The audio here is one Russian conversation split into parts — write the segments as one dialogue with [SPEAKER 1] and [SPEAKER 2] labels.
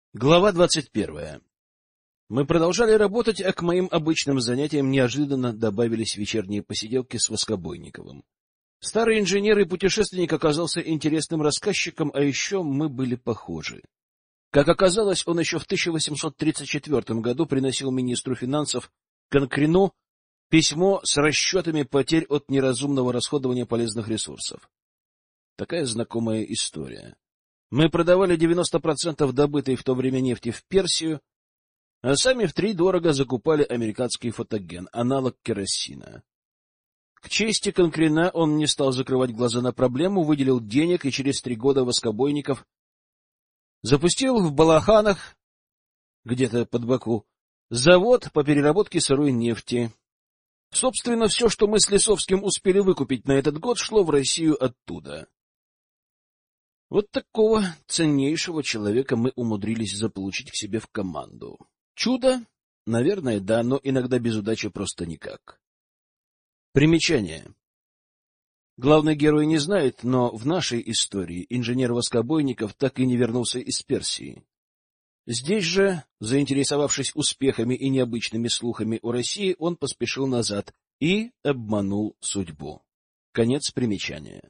[SPEAKER 1] Глава 21. Мы продолжали работать, а к моим обычным занятиям неожиданно добавились вечерние посиделки с Воскобойниковым. Старый инженер и путешественник оказался интересным рассказчиком, а еще мы были похожи. Как оказалось, он еще в 1834 году приносил министру финансов Конкрину письмо с расчетами потерь от неразумного расходования полезных ресурсов. Такая знакомая история. Мы продавали 90% добытой в то время нефти в Персию, а сами втридорого закупали американский фотоген, аналог керосина. К чести Конкрина он не стал закрывать глаза на проблему, выделил денег и через 3 года Воскобойников запустил в Балаханах, где-то под Баку, завод по переработке сырой нефти. Собственно, все, что мы с Лисовским успели выкупить на этот год, шло в Россию оттуда. Вот такого ценнейшего человека мы умудрились заполучить к себе в команду. Чудо? Наверное, да, но иногда без удачи просто никак. Примечание. Главный герой не знает, но в нашей истории инженер Воскобойников так и не вернулся из Персии. Здесь же, заинтересовавшись успехами и необычными слухами о России, он поспешил назад и обманул судьбу. Конец примечания.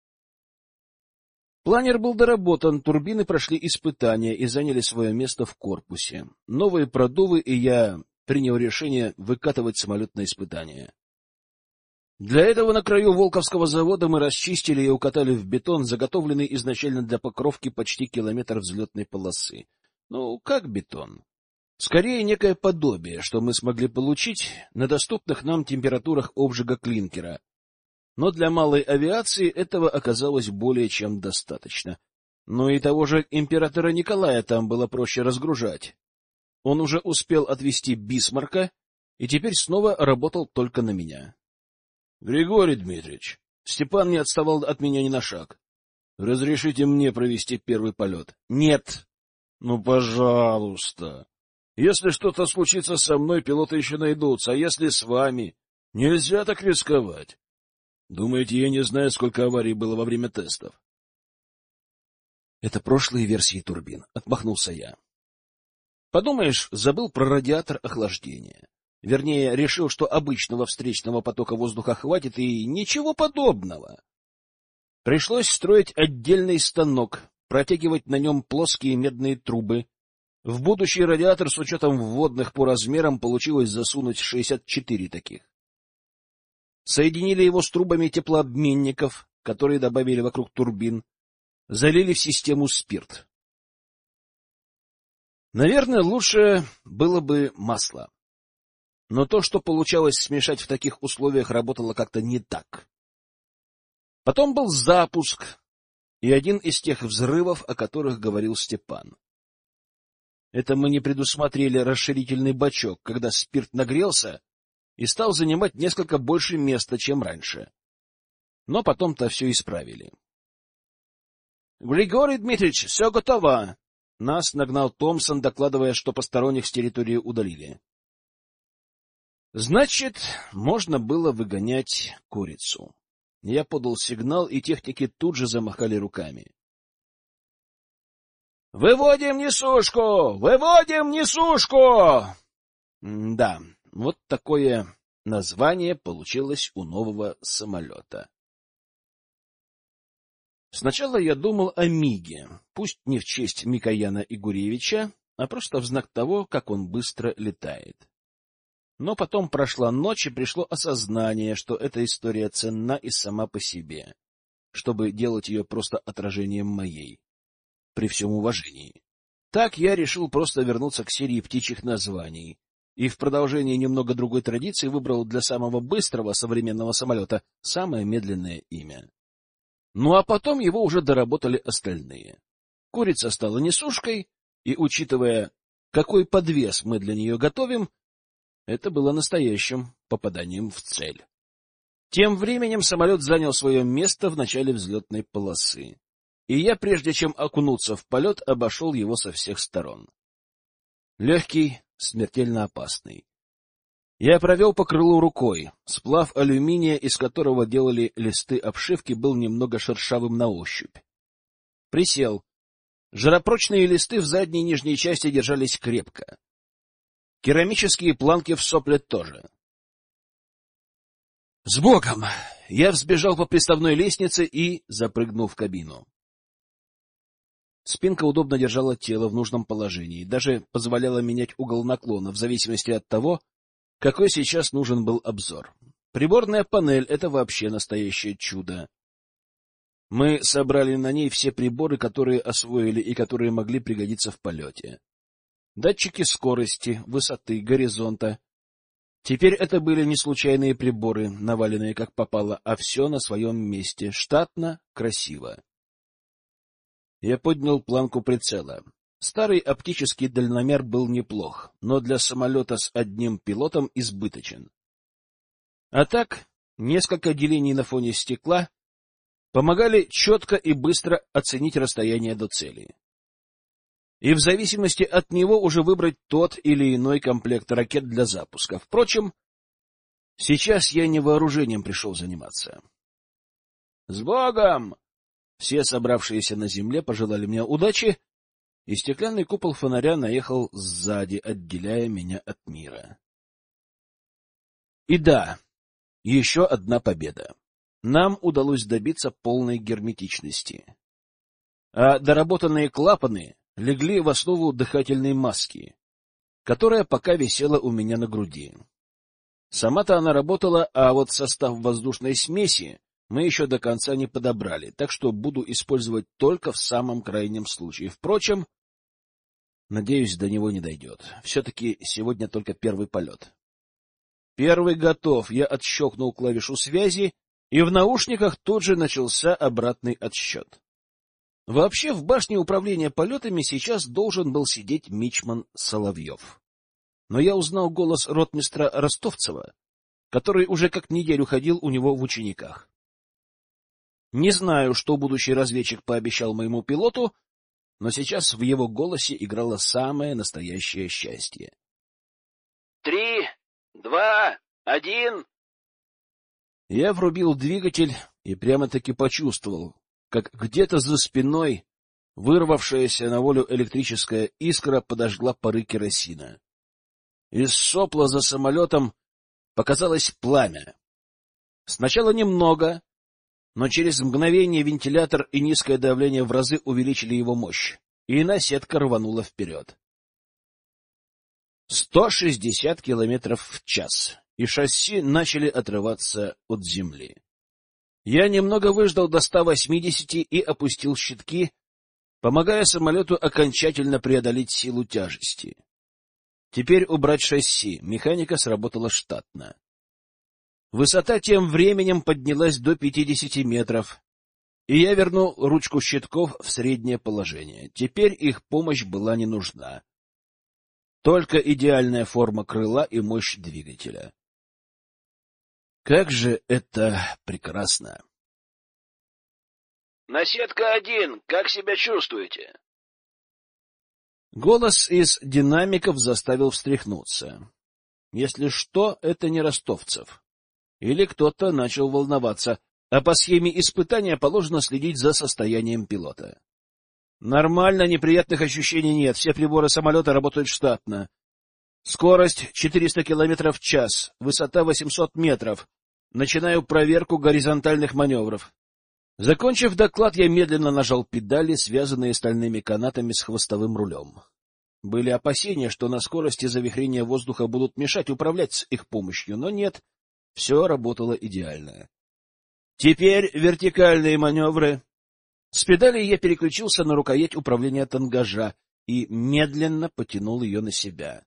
[SPEAKER 1] Планер был доработан, турбины прошли испытания и заняли свое место в корпусе. Новые продувы, и я принял решение выкатывать самолет на испытания. Для этого на краю Волковского завода мы расчистили и укатали в бетон, заготовленный изначально для покровки почти километр взлетной полосы. Ну, как бетон? Скорее, некое подобие, что мы смогли получить на доступных нам температурах обжига клинкера. Но для малой авиации этого оказалось более чем достаточно. Но и того же императора Николая там было проще разгружать. Он уже успел отвезти Бисмарка и теперь снова работал только на меня. — Григорий Дмитриевич, Степан не отставал от меня ни на шаг. Разрешите мне провести первый полет? — Нет. — Ну, пожалуйста. Если что-то случится со мной, пилоты еще найдутся, а если с вами? Нельзя так рисковать. Думаете, я не знаю, сколько аварий было во время тестов? — Это прошлые версии турбин, — отмахнулся я. Подумаешь, забыл про радиатор охлаждения. Вернее, решил, что обычного встречного потока воздуха хватит, и ничего подобного. Пришлось строить отдельный станок, протягивать на нем плоские медные трубы. В будущий радиатор с учетом вводных по размерам получилось засунуть 64 таких. Соединили его с трубами теплообменников, которые добавили вокруг турбин, залили в систему спирт. Наверное, лучше было бы масло. Но то, что получалось смешать в таких условиях, работало как-то не так. Потом был запуск и один из тех взрывов, о которых говорил Степан. Это мы не предусмотрели расширительный бачок, когда спирт нагрелся и стал занимать несколько больше места, чем раньше. Но потом-то все исправили. — Григорий Дмитриевич, все готово! Нас нагнал Томпсон, докладывая, что посторонних с территории удалили. Значит, можно было выгонять курицу. Я подал сигнал, и техники тут же замахали руками. — Выводим несушку! Выводим несушку! Да, вот такое название получилось у нового самолета. Сначала я думал о Миге, пусть не в честь Микояна Игуревича, а просто в знак того, как он быстро летает. Но потом прошла ночь, и пришло осознание, что эта история ценна и сама по себе, чтобы делать ее просто отражением моей, при всем уважении. Так я решил просто вернуться к серии птичьих названий, и в продолжение немного другой традиции выбрал для самого быстрого современного самолета самое медленное имя. Ну а потом его уже доработали остальные. Курица стала несушкой, и, учитывая, какой подвес мы для нее готовим, это было настоящим попаданием в цель. Тем временем самолет занял свое место в начале взлетной полосы, и я, прежде чем окунуться в полет, обошел его со всех сторон. Легкий, смертельно опасный. Я провел по крылу рукой. Сплав алюминия, из которого делали листы обшивки, был немного шершавым на ощупь. Присел. Жаропрочные листы в задней и нижней части держались крепко. Керамические планки в сопле тоже. С Богом! Я взбежал по приставной лестнице и запрыгнул в кабину. Спинка удобно держала тело в нужном положении, даже позволяла менять угол наклона в зависимости от того, какой сейчас нужен был обзор. Приборная панель — это вообще настоящее чудо. Мы собрали на ней все приборы, которые освоили и которые могли пригодиться в полете. Датчики скорости, высоты, горизонта. Теперь это были не случайные приборы, наваленные как попало, а все на своем месте, штатно, красиво. Я поднял планку прицела. Старый оптический дальномер был неплох, но для самолета с одним пилотом избыточен. А так, несколько делений на фоне стекла помогали четко и быстро оценить расстояние до цели. И в зависимости от него уже выбрать тот или иной комплект ракет для запуска. Впрочем, сейчас я не вооружением пришел заниматься. — С Богом! Все собравшиеся на земле пожелали мне удачи, и стеклянный купол фонаря наехал сзади, отделяя меня от мира. И да, еще одна победа. Нам удалось добиться полной герметичности. А доработанные клапаны легли в основу дыхательной маски, которая пока висела у меня на груди. Сама-то она работала, а вот состав воздушной смеси мы еще до конца не подобрали, так что буду использовать только в самом крайнем случае. Впрочем, надеюсь, до него не дойдет. Все-таки сегодня только первый полет. Первый готов. Я отщелкнул клавишу связи, и в наушниках тут же начался обратный отсчет. Вообще, в башне управления полетами сейчас должен был сидеть мичман Соловьев. Но я узнал голос ротмистра Ростовцева, который уже как неделю ходил у него в учениках. Не знаю, что будущий разведчик пообещал моему пилоту, но сейчас в его голосе играло самое настоящее счастье. 3, 2, 1. Я врубил двигатель и прямо-таки почувствовал, как где-то за спиной вырвавшаяся на волю электрическая искра подожгла пары керосина. Из сопла за самолетом показалось пламя. Сначала немного, но через мгновение вентилятор и низкое давление в разы увеличили его мощь, и наседка рванула вперед. 160 километров в час, и шасси начали отрываться от земли. Я немного выждал до 180 и опустил щитки, помогая самолету окончательно преодолеть силу тяжести. Теперь убрать шасси, механика сработала штатно. Высота тем временем поднялась до 50 метров, и я вернул ручку щитков в среднее положение. Теперь их помощь была не нужна. Только идеальная форма крыла и мощь двигателя. Как же это прекрасно! «Наседка-1, как себя чувствуете?» Голос из динамиков заставил встряхнуться. Если что, это не Ростовцев. Или кто-то начал волноваться, а по схеме испытания положено следить за состоянием пилота. Нормально, неприятных ощущений нет, все приборы самолета работают штатно. Скорость 400 километров в час, высота 800 метров. Начинаю проверку горизонтальных маневров. Закончив доклад, я медленно нажал педали, связанные стальными канатами с хвостовым рулем. Были опасения, что на скорости завихрения воздуха будут мешать управлять с их помощью, но нет, все работало идеально. Теперь вертикальные маневры. С педали я переключился на рукоять управления тангажа и медленно потянул ее на себя.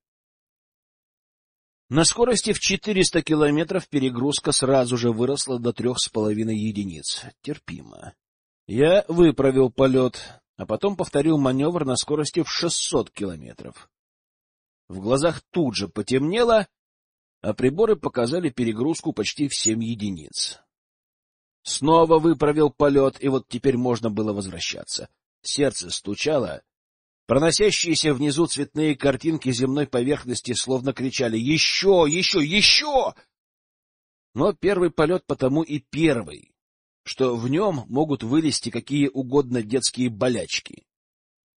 [SPEAKER 1] На скорости в 400 километров перегрузка сразу же выросла до 3,5 единиц. Терпимо. Я выправил полет, а потом повторил маневр на скорости в 600 километров. В глазах тут же потемнело, а приборы показали перегрузку почти в 7 единиц. Снова выправил полет, и вот теперь можно было возвращаться. Сердце стучало. Проносящиеся внизу цветные картинки земной поверхности словно кричали «Еще! Еще! Еще!». Но первый полет потому и первый, что в нем могут вылезти какие угодно детские болячки.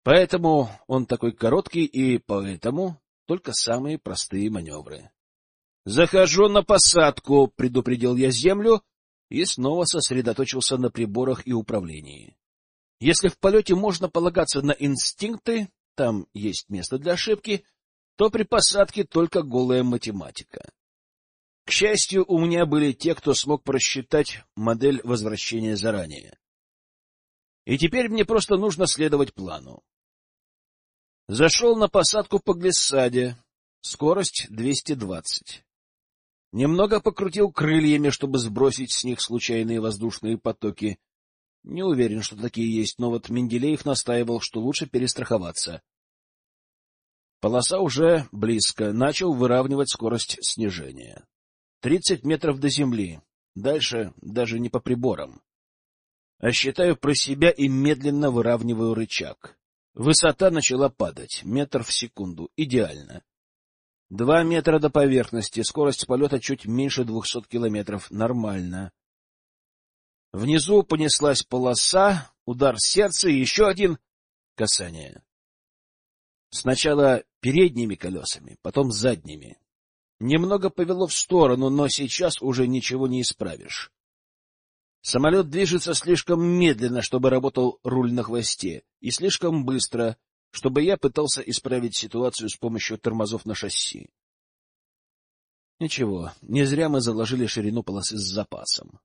[SPEAKER 1] Поэтому он такой короткий, и поэтому только самые простые маневры. «Захожу на посадку», — предупредил я землю и снова сосредоточился на приборах и управлении. Если в полете можно полагаться на инстинкты, там есть место для ошибки, то при посадке только голая математика. К счастью, у меня были те, кто смог просчитать модель возвращения заранее. И теперь мне просто нужно следовать плану. Зашел на посадку по глиссаде, скорость 220. Немного покрутил крыльями, чтобы сбросить с них случайные воздушные потоки. Не уверен, что такие есть, но вот Менделеев настаивал, что лучше перестраховаться. Полоса уже близко, начал выравнивать скорость снижения. 30 метров до земли, дальше даже не по приборам. А считаю про себя и медленно выравниваю рычаг. Высота начала падать, метр в секунду, идеально. 2 метра до поверхности, скорость полета чуть меньше 200 километров, нормально. Внизу понеслась полоса, удар сердца и еще один касание. Сначала передними колесами, потом задними. Немного повело в сторону, но сейчас уже ничего не исправишь. Самолет движется слишком медленно, чтобы работал руль на хвосте, и слишком быстро, чтобы я пытался исправить ситуацию с помощью тормозов на шасси. Ничего, не зря мы заложили ширину полосы с запасом.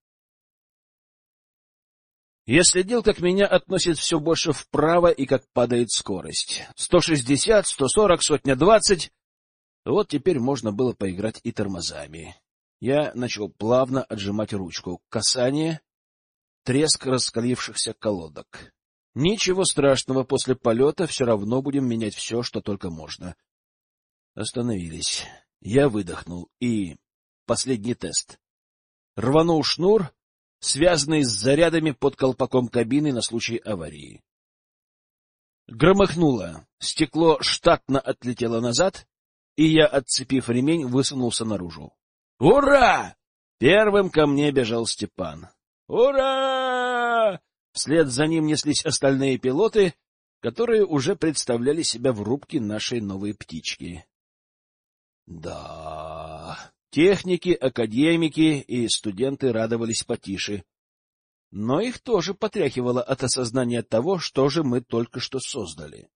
[SPEAKER 1] Я следил, как меня относит все больше вправо и как падает скорость. 160, 140, 120. Вот теперь можно было поиграть и тормозами. Я начал плавно отжимать ручку. Касание, треск раскалившихся колодок. Ничего страшного, после полета все равно будем менять все, что только можно. Остановились. Я выдохнул. И последний тест. Рванул шнур, связанный с зарядами под колпаком кабины на случай аварии. Громыхнуло. Стекло штатно отлетело назад, и я, отцепив ремень, высунулся наружу. «Ура!» Первым ко мне бежал Степан. «Ура!» Вслед за ним неслись остальные пилоты, которые уже представляли себя в рубке нашей новой птички. Да, техники, академики и студенты радовались потише. Но их тоже потряхивало от осознания того, что же мы только что создали.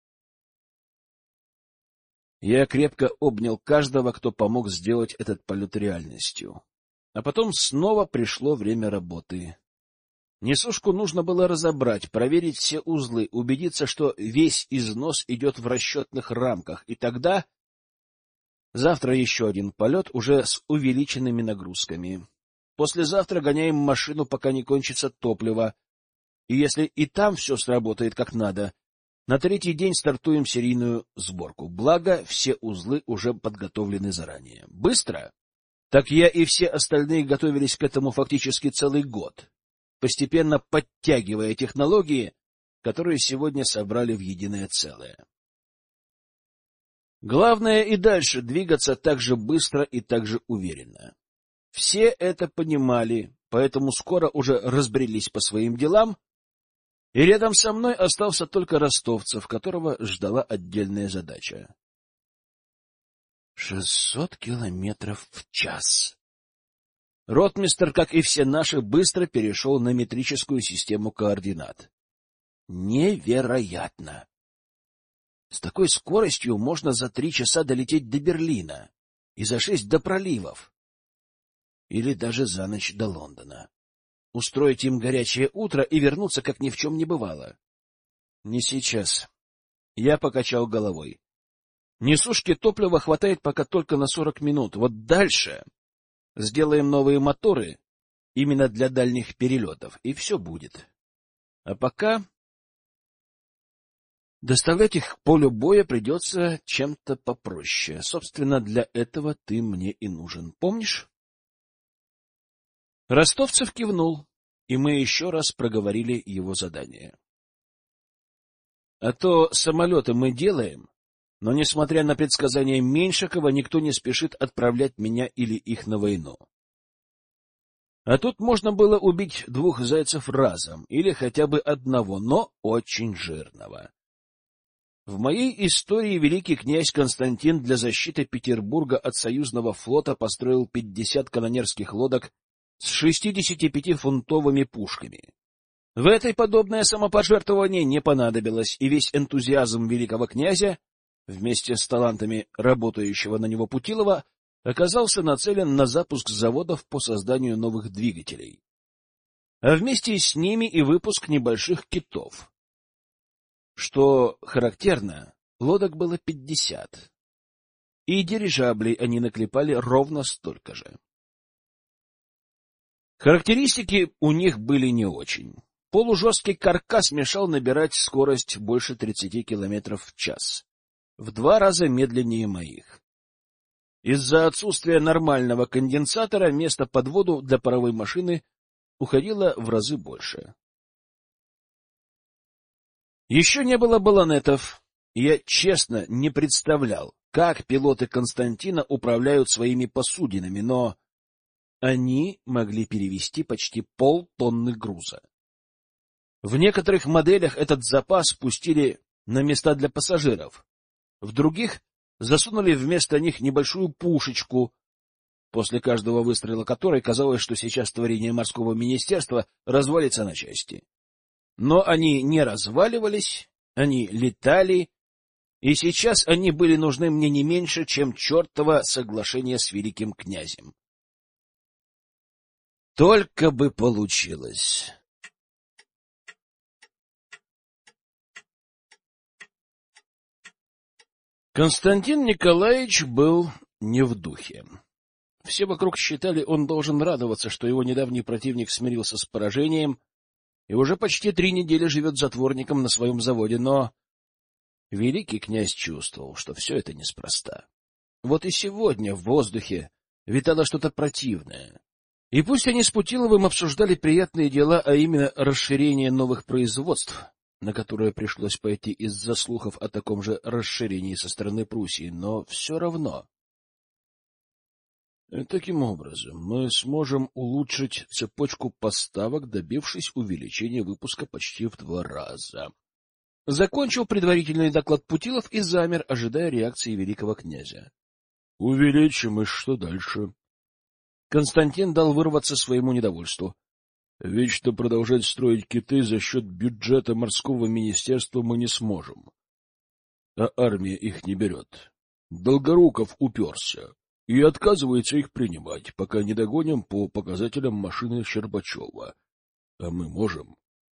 [SPEAKER 1] Я крепко обнял каждого, кто помог сделать этот полет реальностью. А потом снова пришло время работы. Несушку нужно было разобрать, проверить все узлы, убедиться, что весь износ идет в расчетных рамках, и тогда... Завтра еще один полет, уже с увеличенными нагрузками. Послезавтра гоняем машину, пока не кончится топливо, и если и там все сработает как надо, на третий день стартуем серийную сборку. Благо, все узлы уже подготовлены заранее. Быстро? Так я и все остальные готовились к этому фактически целый год, постепенно подтягивая технологии, которые сегодня собрали в единое целое. Главное и дальше двигаться так же быстро и так же уверенно. Все это понимали, поэтому скоро уже разбрелись по своим делам, и рядом со мной остался только Ростовцев, которого ждала отдельная задача. 600 километров в час. Ротмистр, как и все наши, быстро перешел на метрическую систему координат. Невероятно! С такой скоростью можно за 3 часа долететь до Берлина и за 6 до проливов. Или даже за ночь до Лондона. Устроить им горячее утро и вернуться, как ни в чем не бывало. Не сейчас. Я покачал головой. Несушки топлива хватает пока только на 40 минут. Вот дальше сделаем новые моторы именно для дальних перелетов, и все будет. А пока... Доставлять их к полю боя придется чем-то попроще. Собственно, для этого ты мне и нужен. Помнишь? Ростовцев кивнул, и мы еще раз проговорили его задание. А то самолеты мы делаем, но, несмотря на предсказания Меньшикова, никто не спешит отправлять меня или их на войну. А тут можно было убить 2 зайцев разом, или хотя бы одного, но очень жирного. В моей истории великий князь Константин для защиты Петербурга от союзного флота построил 50 канонерских лодок с 65-фунтовыми пушками. В этой подобное самопожертвование не понадобилось, и весь энтузиазм великого князя, вместе с талантами работающего на него Путилова, оказался нацелен на запуск заводов по созданию новых двигателей, а вместе с ними и выпуск небольших китов. Что характерно, лодок было 50, и дирижаблей они наклепали ровно столько же. Характеристики у них были не очень. Полужесткий каркас мешал набирать скорость больше 30 км в час, в 2 раза медленнее моих. Из-за отсутствия нормального конденсатора места под воду для паровой машины уходило в разы больше. Еще не было баллонетов, и я честно не представлял, как пилоты Константина управляют своими посудинами, но они могли перевезти почти полтонны груза. В некоторых моделях этот запас пустили на места для пассажиров, в других засунули вместо них небольшую пушечку, после каждого выстрела которой казалось, что сейчас творение морского министерства развалится на части. Но они не разваливались, они летали, и сейчас они были нужны мне не меньше, чем чертово соглашение с великим князем. Только бы получилось. Константин Николаевич был не в духе. Все вокруг считали, он должен радоваться, что его недавний противник смирился с поражением и уже почти 3 недели живет затворником на своем заводе, но великий князь чувствовал, что все это неспроста. Вот и сегодня в воздухе витало что-то противное. И пусть они с Путиловым обсуждали приятные дела, а именно расширение новых производств, на которое пришлось пойти из-за слухов о таком же расширении со стороны Пруссии, но все равно. Таким образом, мы сможем улучшить цепочку поставок, добившись увеличения выпуска почти в 2 раза. Закончил предварительный доклад Путилов и замер, ожидая реакции великого князя. — Увеличим, и что дальше? Константин дал вырваться своему недовольству. — Вечно продолжать строить киты за счет бюджета морского министерства мы не сможем. А армия их не берет. Долгоруков уперся и отказывается их принимать, пока не догоним по показателям машины Щербачева. А мы можем.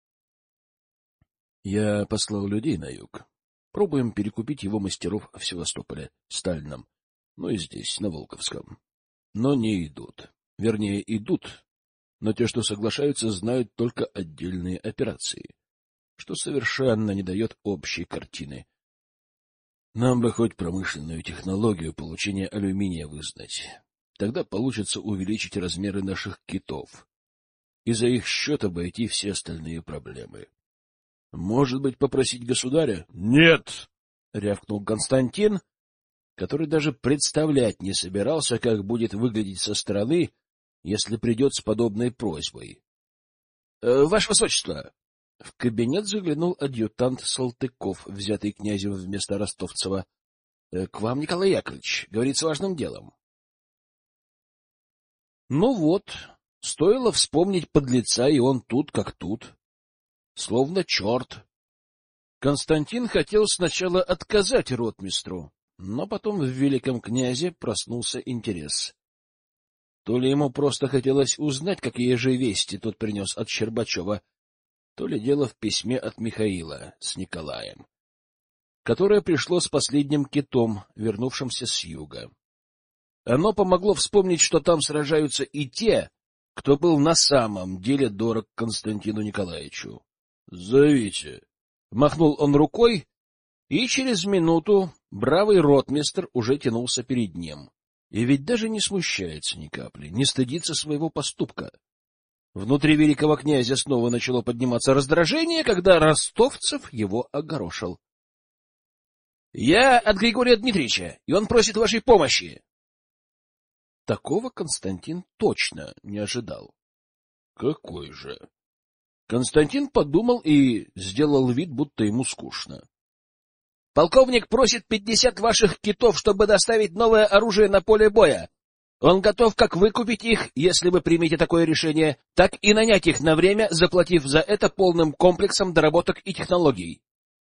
[SPEAKER 1] Я послал людей на юг. Пробуем перекупить его мастеров в Севастополе, Стальном, ну и здесь, на Волковском. Но не идут. Вернее, идут, но те, что соглашаются, знают только отдельные операции, что совершенно не дает общей картины. Нам бы хоть промышленную технологию получения алюминия вызнать. Тогда получится увеличить размеры наших китов и за их счет обойти все остальные проблемы. Может быть, попросить государя? — Нет! — рявкнул Константин, который даже представлять не собирался, как будет выглядеть со стороны, если придет с подобной просьбой. — Ваше Высочество! В кабинет заглянул адъютант Салтыков, взятый князем вместо Ростовцева. — К вам, Николай Яковлевич, говорит с важным делом. Ну вот, стоило вспомнить подлеца, и он тут как тут. Словно черт. Константин хотел сначала отказать ротмистру, но потом в великом князе проснулся интерес. То ли ему просто хотелось узнать, какие же вести тот принес от Щербачева, то ли дело в письме от Михаила с Николаем, которое пришло с последним китом, вернувшимся с юга. Оно помогло вспомнить, что там сражаются и те, кто был на самом деле дорог Константину Николаевичу. — Зовите! — махнул он рукой, и через минуту бравый ротмистр уже тянулся перед ним. И ведь даже не смущается ни капли, не стыдится своего поступка. Внутри великого князя снова начало подниматься раздражение, когда Ростовцев его огорошил. — Я от Григория Дмитриевича, и он просит вашей помощи. Такого Константин точно не ожидал. — Какой же? Константин подумал и сделал вид, будто ему скучно. Полковник просит 50 ваших китов, чтобы доставить новое оружие на поле боя. Он готов как выкупить их, если вы примете такое решение, так и нанять их на время, заплатив за это полным комплексом доработок и технологий.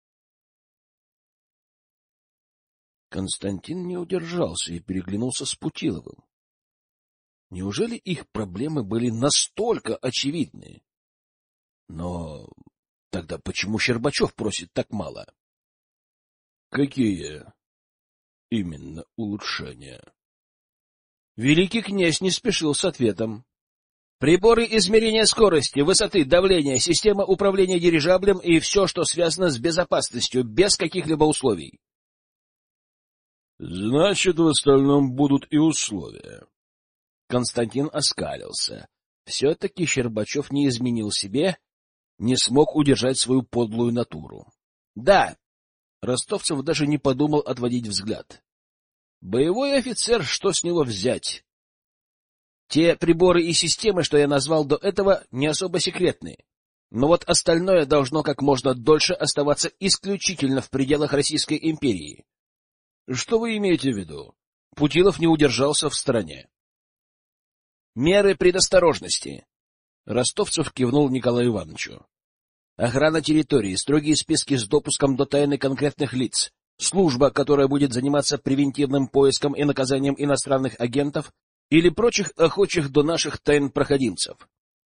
[SPEAKER 1] Константин не удержался и переглянулся с Путиловым. Неужели их проблемы были настолько очевидны? Но тогда почему Щербачев просит так мало? Какие именно улучшения? Великий князь не спешил с ответом. Приборы измерения скорости, высоты, давления, система управления дирижаблем и все, что связано с безопасностью, без каких-либо условий. Значит, в остальном будут и условия. Константин оскалился. Все-таки Щербачев не изменил себе, не смог удержать свою подлую натуру. Да, Ростовцев даже не подумал отводить взгляд. Боевой офицер, что с него взять? Те приборы и системы, что я назвал до этого, не особо секретны. Но вот остальное должно как можно дольше оставаться исключительно в пределах Российской империи. Что вы имеете в виду? Путилов не удержался в стороне. Меры предосторожности. Ростовцев кивнул Николаю Ивановичу. Охрана территории, строгие списки с допуском до тайны конкретных лиц, служба, которая будет заниматься превентивным поиском и наказанием иностранных агентов или прочих охочих до наших тайн проходимцев.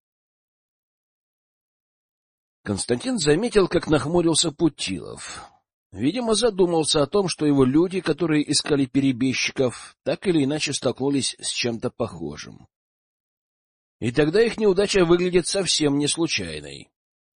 [SPEAKER 1] Константин заметил, как нахмурился Путилов. Видимо, задумался о том, что его люди, которые искали перебежчиков, так или иначе столкнулись с чем-то похожим. И тогда их неудача выглядит совсем не случайной.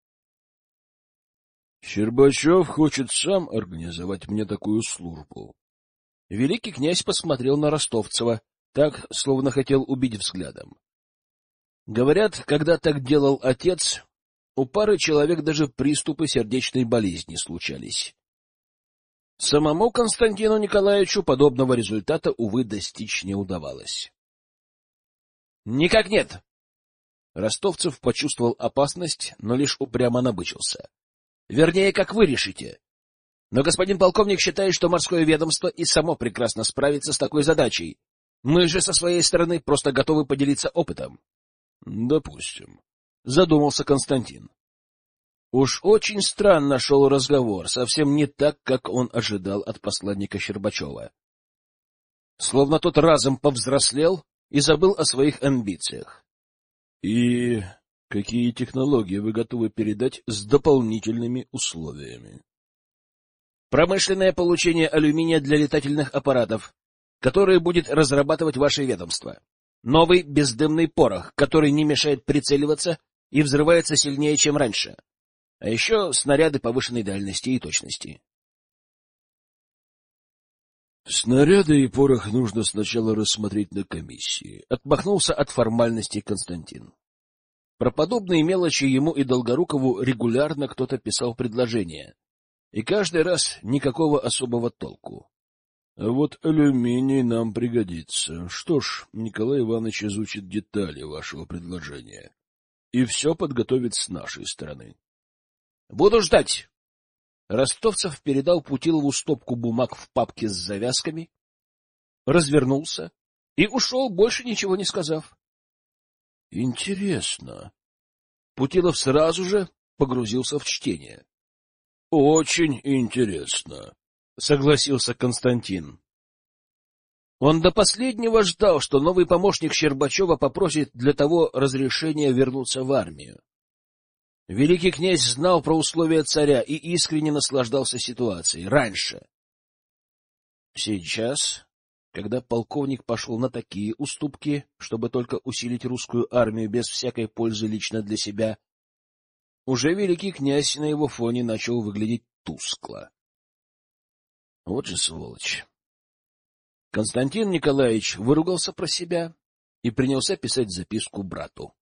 [SPEAKER 1] Щербачев хочет сам организовать мне такую службу. Великий князь посмотрел на Ростовцева, так, словно хотел убить взглядом. Говорят, когда так делал отец, у пары человек даже приступы сердечной болезни случались. Самому Константину Николаевичу подобного результата, увы, достичь не удавалось. — Никак нет! Ростовцев почувствовал опасность, но лишь упрямо набычился. — Вернее, как вы решите. Но господин полковник считает, что морское ведомство и само прекрасно справится с такой задачей. Мы же со своей стороны просто готовы поделиться опытом. — Допустим, — задумался Константин. Уж очень странно шел разговор, совсем не так, как он ожидал от посланника Щербачева. Словно тот разом повзрослел и забыл о своих амбициях. — И какие технологии вы готовы передать с дополнительными условиями? — Промышленное получение алюминия для летательных аппаратов, которые будет разрабатывать ваше ведомство. Новый бездымный порох, который не мешает прицеливаться и взрывается сильнее, чем раньше. А еще снаряды повышенной дальности и точности. Снаряды и порох нужно сначала рассмотреть на комиссии. Отмахнулся от формальностей Константин. Про подобные мелочи ему и Долгорукову регулярно кто-то писал предложения. И каждый раз никакого особого толку. А вот алюминий нам пригодится. Что ж, Николай Иванович изучит детали вашего предложения. И все подготовит с нашей стороны. — Буду ждать. Ростовцев передал Путилову стопку бумаг в папке с завязками, развернулся и ушел, больше ничего не сказав. — Интересно. Путилов сразу же погрузился в чтение. — Очень интересно, — согласился Константин. Он до последнего ждал, что новый помощник Щербачева попросит для того разрешения вернуться в армию. Великий князь знал про условия царя и искренне наслаждался ситуацией раньше. Сейчас, когда полковник пошел на такие уступки, чтобы только усилить русскую армию без всякой пользы лично для себя, уже великий князь на его фоне начал выглядеть тускло. Вот же сволочь. Константин Николаевич выругался про себя и принялся писать записку брату.